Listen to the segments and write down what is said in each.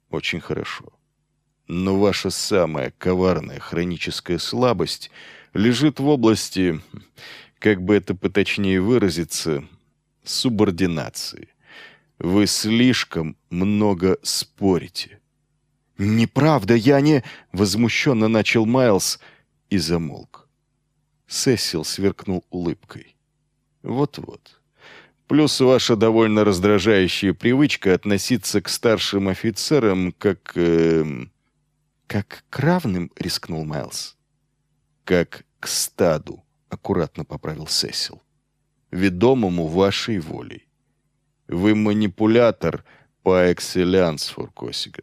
Очень хорошо. Но ваша самая коварная хроническая слабость лежит в области, как бы это поточнее выразиться, субординации. Вы слишком много спорите. «Неправда, я не...» — возмущенно начал Майлз и замолк. Сесил сверкнул улыбкой. Вот-вот. Плюс ваша довольно раздражающая привычка относиться к старшим офицерам как... «Как к равным?» — рискнул Майлз. как к стаду, аккуратно поправил Сесил. Ведомому вашей волей. Вы манипулятор по экселлянс, Форкосиган.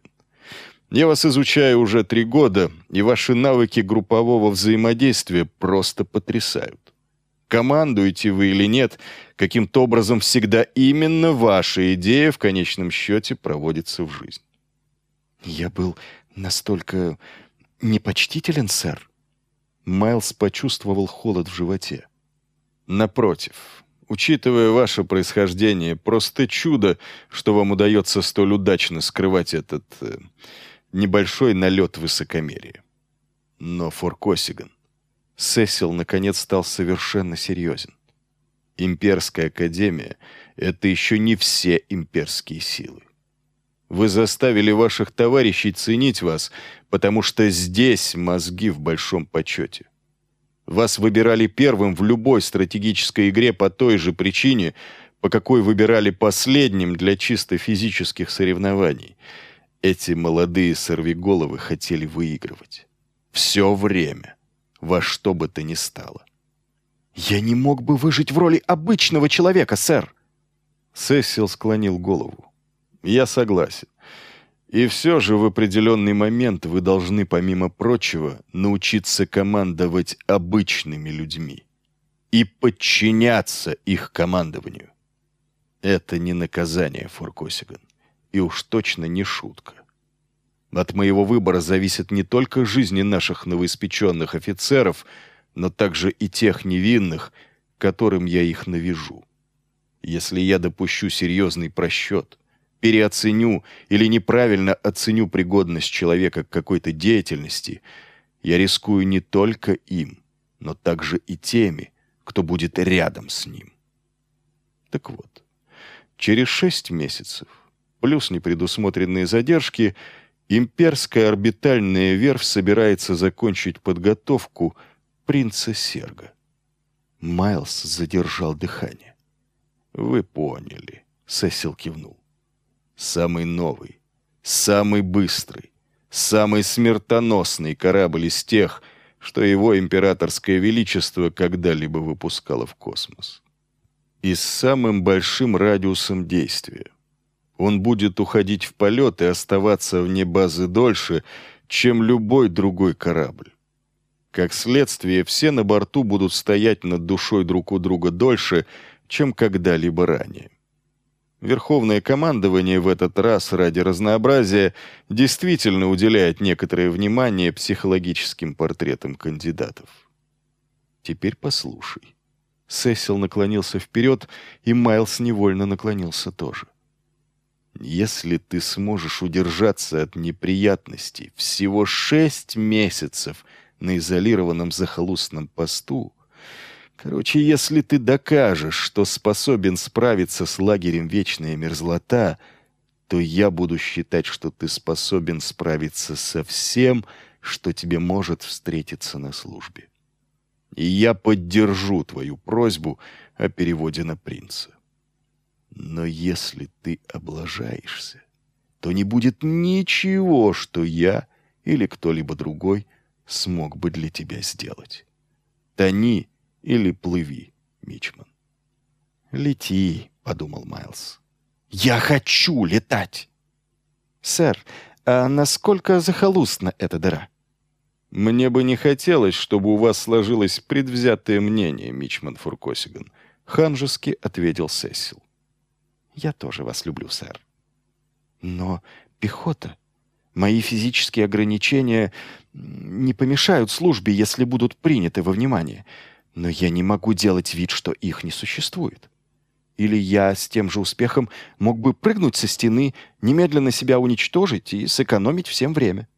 Я вас изучаю уже 3 года, и ваши навыки группового взаимодействия просто потрясают. Командуете вы или нет, каким-то образом всегда именно ваша идея в конечном счете проводится в жизнь. «Я был настолько непочтителен, сэр?» Майлз почувствовал холод в животе. Напротив, учитывая ваше происхождение, просто чудо, что вам удается столь удачно скрывать этот небольшой налет высокомерия. Но, Форкосиган, Сесил наконец стал совершенно серьезен. Имперская академия — это еще не все имперские силы. Вы заставили ваших товарищей ценить вас, потому что здесь мозги в большом почете. Вас выбирали первым в любой стратегической игре по той же причине, по какой выбирали последним для чисто физических соревнований. Эти молодые сорвиголовы хотели выигрывать. Все время. Во что бы то ни стало. «Я не мог бы выжить в роли обычного человека, сэр!» Сесил склонил голову. «Я согласен. И все же в определенный момент вы должны, помимо прочего, научиться командовать обычными людьми и подчиняться их командованию. Это не наказание, Форкосиган, и уж точно не шутка. От моего выбора зависит не только жизни наших новоиспеченных офицеров, но также и тех невинных, которым я их навяжу. Если я допущу серьезный просчет, переоценю или неправильно оценю пригодность человека к какой-то деятельности, я рискую не только им, но также и теми, кто будет рядом с ним. Так вот, через 6 месяцев, плюс непредусмотренные задержки, имперская орбитальная верфь собирается закончить подготовку принца Серга. Майлз задержал дыхание. «Вы поняли», — Сесил кивнул. «Самый новый, самый быстрый, самый смертоносный корабль из тех, что его императорское величество когда-либо выпускало в космос. И с самым большим радиусом действия. Он будет уходить в полет и оставаться вне базы дольше, чем любой другой корабль. Как следствие, все на борту будут стоять над душой друг у друга дольше, чем когда-либо ранее. Верховное командование в этот раз ради разнообразия действительно уделяет некоторое внимание психологическим портретам кандидатов. Теперь послушай». Сесил наклонился вперед, и Майлз невольно наклонился тоже. «Если ты сможешь удержаться от неприятностей всего 6 месяцев на изолированном захолустном посту, короче, если ты докажешь, что способен справиться с лагерем «Вечная мерзлота», то я буду считать, что ты способен справиться со всем, что тебе может встретиться на службе. И я поддержу твою просьбу о переводе на принца. Но если ты облажаешься, то не будет ничего, что я или кто-либо другой смог бы для тебя сделать. Тони или плыви, Мичман». «Лети», — подумал Майлз. «Я хочу летать!» «Сэр, а насколько захолустна эта дыра?» «Мне бы не хотелось, чтобы у вас сложилось предвзятое мнение, Мичман Фуркосиган», — ханжески ответил Сесил. «Я тоже вас люблю, сэр. Но пехота, мои физические ограничения не помешают службе, если будут приняты во внимание. Но я не могу делать вид, что их не существует. Или я с тем же успехом мог бы прыгнуть со стены, немедленно себя уничтожить и сэкономить всем время.